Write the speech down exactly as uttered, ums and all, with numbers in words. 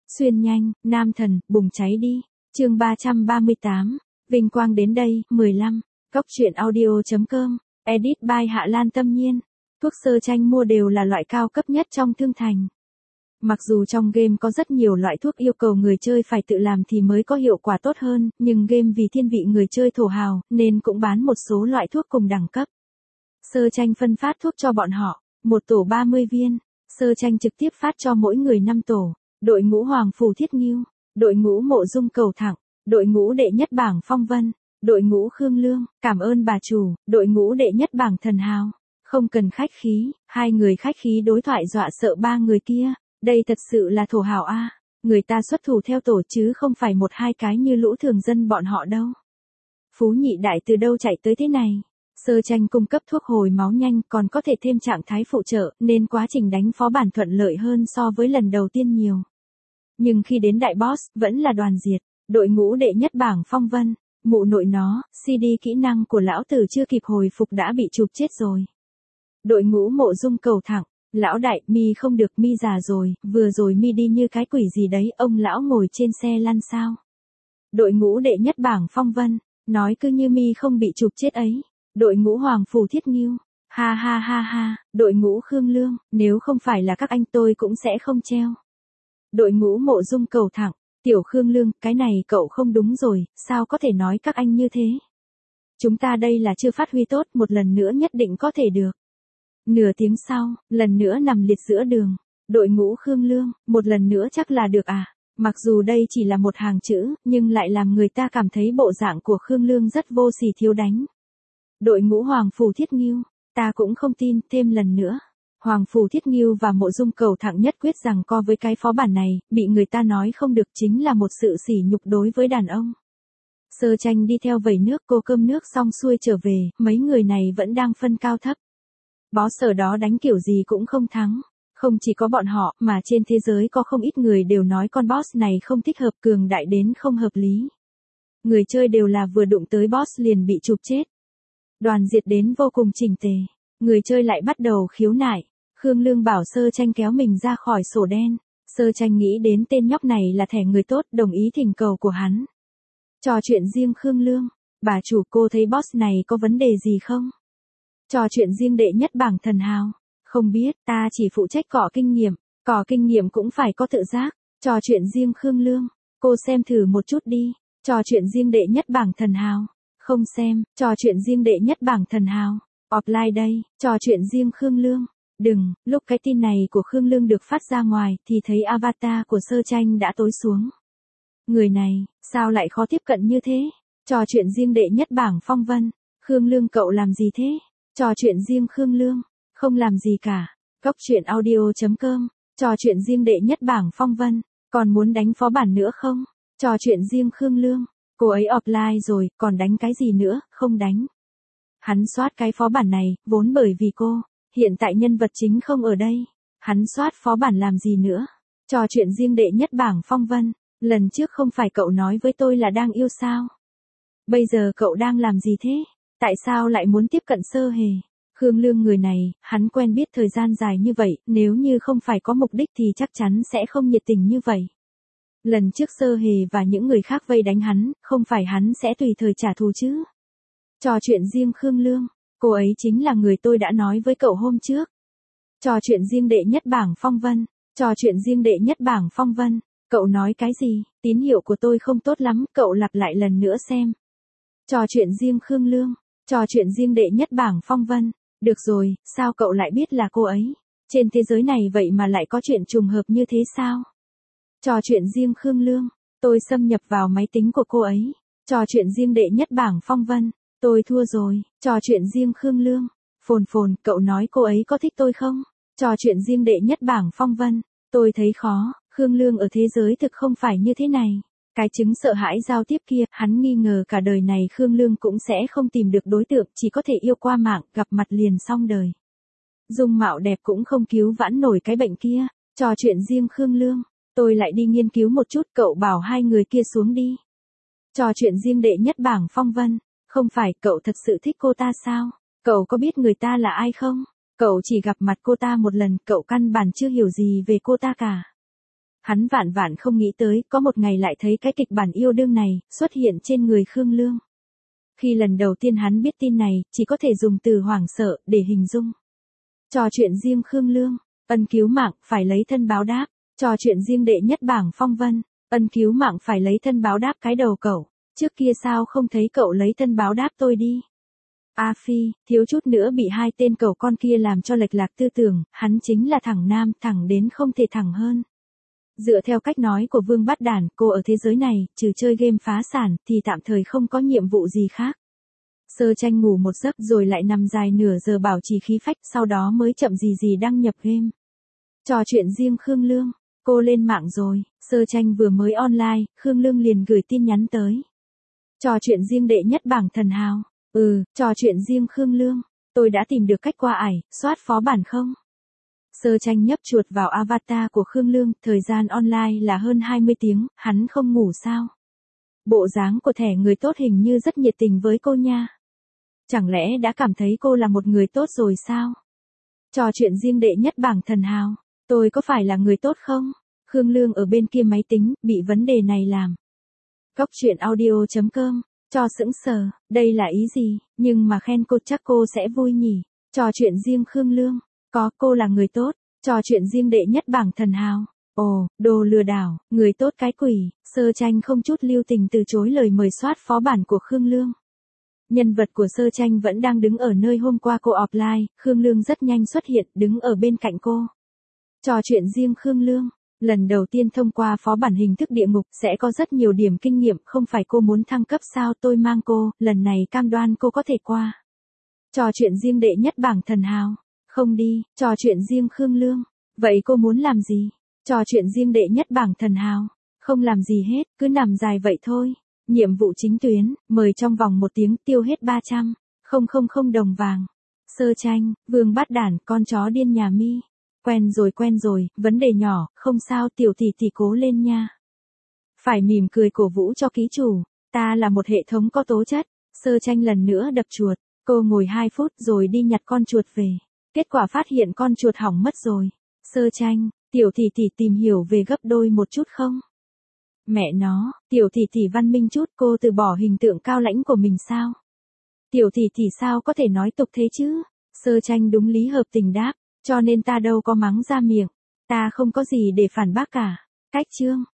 Xuyên nhanh, nam thần, bùng cháy đi. Chương ba trăm ba mươi tám, vinh quang đến đây, mười lăm. Cóc truyện audio chấm com, edit by Hạ Lan Tâm Nhiên. Thuốc sơ tranh mua đều là loại cao cấp nhất trong thương thành. Mặc dù trong game có rất nhiều loại thuốc yêu cầu người chơi phải tự làm thì mới có hiệu quả tốt hơn, nhưng game vì thiên vị người chơi thổ hào, nên cũng bán một số loại thuốc cùng đẳng cấp. Sơ tranh phân phát thuốc cho bọn họ, một tổ ba mươi viên, sơ tranh trực tiếp phát cho mỗi người năm tổ. Đội ngũ Hoàng Phủ Thiết Ngưu, đội ngũ Mộ Dung Cầu Thẳng, đội ngũ đệ nhất bảng Phong Vân, đội ngũ Khương Lương, cảm ơn bà chủ, đội ngũ đệ nhất bảng Thần Hào. Không cần khách khí, hai người khách khí đối thoại dọa sợ ba người kia, đây thật sự là thổ hào a, à. Người ta xuất thủ theo tổ chứ không phải một hai cái như lũ thường dân bọn họ đâu. Phú nhị đại từ đâu chạy tới thế này? Sơ tranh cung cấp thuốc hồi máu nhanh còn có thể thêm trạng thái phụ trợ nên quá trình đánh phó bản thuận lợi hơn so với lần đầu tiên nhiều. Nhưng khi đến đại boss vẫn là đoàn diệt, đội ngũ đệ nhất bảng Phong Vân, mụ nội nó, xê đê kỹ năng của lão tử chưa kịp hồi phục đã bị chụp chết rồi. Đội ngũ Mộ Dung Cầu Thẳng, lão đại, mi không được, mi già rồi, vừa rồi mi đi như cái quỷ gì đấy, ông lão ngồi trên xe lăn sao? Đội ngũ đệ nhất bảng Phong Vân, nói cứ như mi không bị chụp chết ấy. Đội ngũ Hoàng Phủ Thiết Ngưu, ha ha ha ha, đội ngũ Khương Lương, nếu không phải là các anh tôi cũng sẽ không treo. Đội ngũ Mộ Dung Cầu Thẳng, tiểu Khương Lương, cái này cậu không đúng rồi, sao có thể nói các anh như thế? Chúng ta đây là chưa phát huy tốt, một lần nữa nhất định có thể được. Nửa tiếng sau, lần nữa nằm liệt giữa đường, đội ngũ Khương Lương, một lần nữa chắc là được à? Mặc dù đây chỉ là một hàng chữ, nhưng lại làm người ta cảm thấy bộ dạng của Khương Lương rất vô sỉ thiếu đánh. Đội ngũ Hoàng Phủ Thiết Ngưu, ta cũng không tin, thêm lần nữa. Hoàng Phủ Thiết Ngưu và Mộ Dung Cầu Thẳng nhất quyết rằng co với cái phó bản này, bị người ta nói không được chính là một sự sỉ nhục đối với đàn ông. Sơ tranh đi theo vẩy nước cô cơm nước xong xuôi trở về, mấy người này vẫn đang phân cao thấp. Boss ở đó đánh kiểu gì cũng không thắng. Không chỉ có bọn họ, mà trên thế giới có không ít người đều nói con boss này không thích hợp, cường đại đến không hợp lý. Người chơi đều là vừa đụng tới boss liền bị chụp chết. Đoàn diệt đến vô cùng chỉnh tề, người chơi lại bắt đầu khiếu nại. Khương Lương bảo sơ tranh kéo mình ra khỏi sổ đen, sơ tranh nghĩ đến tên nhóc này là thẻ người tốt, đồng ý thỉnh cầu của hắn. Trò chuyện riêng Khương Lương, bà chủ cô thấy boss này có vấn đề gì không? Trò chuyện riêng đệ nhất bảng Thần Hào, không biết, ta chỉ phụ trách cỏ kinh nghiệm, cỏ kinh nghiệm cũng phải có tự giác. Trò chuyện riêng Khương Lương, cô xem thử một chút đi. Trò chuyện riêng đệ nhất bảng Thần Hào. Không xem, trò chuyện riêng đệ nhất bảng Thần Hào. Offline đây, trò chuyện riêng Khương Lương. Đừng, lúc cái tin này của Khương Lương được phát ra ngoài thì thấy avatar của sơ tranh đã tối xuống. Người này, sao lại khó tiếp cận như thế? Trò chuyện riêng đệ nhất bảng Phong Vân. Khương Lương cậu làm gì thế? Trò chuyện riêng Khương Lương. Không làm gì cả. Cóc truyện audio chấm com. Trò chuyện riêng đệ nhất bảng Phong Vân. Còn muốn đánh phó bản nữa không? Trò chuyện riêng Khương Lương. Cô ấy offline rồi, còn đánh cái gì nữa, không đánh. Hắn soát cái phó bản này, vốn bởi vì cô, hiện tại nhân vật chính không ở đây. Hắn soát phó bản làm gì nữa. Trò chuyện riêng đệ nhất bảng Phong Vân, lần trước không phải cậu nói với tôi là đang yêu sao? Bây giờ cậu đang làm gì thế? Tại sao lại muốn tiếp cận sơ hề? Khương Lương người này, hắn quen biết thời gian dài như vậy, nếu như không phải có mục đích thì chắc chắn sẽ không nhiệt tình như vậy. Lần trước sơ hề và những người khác vây đánh hắn, không phải hắn sẽ tùy thời trả thù chứ. Trò chuyện riêng Khương Lương, cô ấy chính là người tôi đã nói với cậu hôm trước. Trò chuyện riêng đệ nhất bảng Phong Vân, trò chuyện riêng đệ nhất bảng Phong Vân, cậu nói cái gì, tín hiệu của tôi không tốt lắm, cậu lặp lại lần nữa xem. Trò chuyện riêng Khương Lương, trò chuyện riêng đệ nhất bảng Phong Vân, được rồi, sao cậu lại biết là cô ấy? Trên thế giới này vậy mà lại có chuyện trùng hợp như thế sao? Trò chuyện riêng Khương Lương, tôi xâm nhập vào máy tính của cô ấy. Trò chuyện riêng đệ nhất bảng Phong Vân, tôi thua rồi. Trò chuyện riêng Khương Lương, phồn phồn, cậu nói cô ấy có thích tôi không? Trò chuyện riêng đệ nhất bảng Phong Vân, tôi thấy khó, Khương Lương ở thế giới thực không phải như thế này. Cái chứng sợ hãi giao tiếp kia, hắn nghi ngờ cả đời này Khương Lương cũng sẽ không tìm được đối tượng, chỉ có thể yêu qua mạng, gặp mặt liền xong đời. Dung mạo đẹp cũng không cứu vãn nổi cái bệnh kia. Trò chuyện riêng Khương Lương, tôi lại đi nghiên cứu một chút, cậu bảo hai người kia xuống đi. Trò chuyện riêng đệ nhất bảng Phong Vân, không phải cậu thật sự thích cô ta sao? Cậu có biết người ta là ai không? Cậu chỉ gặp mặt cô ta một lần, cậu căn bản chưa hiểu gì về cô ta cả. Hắn vạn vạn không nghĩ tới, có một ngày lại thấy cái kịch bản yêu đương này, xuất hiện trên người Khương Lương. Khi lần đầu tiên hắn biết tin này, chỉ có thể dùng từ hoảng sợ, để hình dung. Trò chuyện riêng Khương Lương, ân cứu mạng, phải lấy thân báo đáp. Trò chuyện riêng đệ nhất bảng phong vân, ân cứu mạng phải lấy thân báo đáp cái đầu cậu. Trước kia sao không thấy cậu lấy thân báo đáp tôi đi. A Phi, thiếu chút nữa bị hai tên cậu con kia làm cho lệch lạc tư tưởng, hắn chính là thẳng nam, thẳng đến không thể thẳng hơn. Dựa theo cách nói của Vương Bát Đản, cô ở thế giới này, trừ chơi game phá sản, thì tạm thời không có nhiệm vụ gì khác. Sơ Tranh ngủ một giấc rồi lại nằm dài nửa giờ bảo trì khí phách, sau đó mới chậm gì gì đăng nhập game. Trò chuyện riêng Khương Lương, cô lên mạng rồi. Sơ Tranh vừa mới online, Khương Lương liền gửi tin nhắn tới. Trò chuyện riêng đệ nhất bảng thần hào. Ừ, trò chuyện riêng Khương Lương. Tôi đã tìm được cách qua ải, soát phó bản không? Sơ Tranh nhấp chuột vào avatar của Khương Lương, thời gian online là hơn hai mươi tiếng, hắn không ngủ sao? Bộ dáng của thẻ người tốt hình như rất nhiệt tình với cô nha. Chẳng lẽ đã cảm thấy cô là một người tốt rồi sao? Trò chuyện riêng đệ nhất bảng thần hào. Tôi có phải là người tốt không? Khương Lương ở bên kia máy tính, bị vấn đề này làm. Cóc truyện audio chấm com, cho sững sờ, đây là ý gì, nhưng mà khen cô chắc cô sẽ vui nhỉ. Trò chuyện riêng Khương Lương, có, cô là người tốt. Trò chuyện riêng đệ nhất bảng thần hào. Ồ, đồ lừa đảo, người tốt cái quỷ. Sơ Tranh không chút lưu tình từ chối lời mời soát phó bản của Khương Lương. Nhân vật của Sơ Tranh vẫn đang đứng ở nơi hôm qua cô offline, Khương Lương rất nhanh xuất hiện, đứng ở bên cạnh cô. Trò chuyện riêng Khương Lương, lần đầu tiên thông qua phó bản hình thức địa ngục sẽ có rất nhiều điểm kinh nghiệm, không phải cô muốn thăng cấp sao, tôi mang cô, lần này cam đoan cô có thể qua. Trò chuyện riêng đệ nhất bảng thần hào, không đi. Trò chuyện riêng Khương Lương, vậy cô muốn làm gì? Trò chuyện riêng đệ nhất bảng thần hào, không làm gì hết, cứ nằm dài vậy thôi. Nhiệm vụ chính tuyến, mời trong vòng một tiếng tiêu hết ba trăm nghìn đồng vàng. Sơ Tranh, Vương Bát Đản, con chó điên nhà mi. Quen rồi quen rồi, vấn đề nhỏ, không sao tiểu tỷ tỷ cố lên nha. Phải mỉm cười cổ vũ cho ký chủ, ta là một hệ thống có tố chất. Sơ Tranh lần nữa đập chuột, cô ngồi hai phút rồi đi nhặt con chuột về. Kết quả phát hiện con chuột hỏng mất rồi. Sơ Tranh, tiểu tỷ tỷ tìm hiểu về gấp đôi một chút không? Mẹ nó, tiểu tỷ tỷ văn minh chút, cô từ bỏ hình tượng cao lãnh của mình sao? Tiểu tỷ tỷ sao có thể nói tục thế chứ? Sơ Tranh đúng lý hợp tình đáp, cho nên ta đâu có mắng ra miệng, ta không có gì để phản bác cả. Cách chương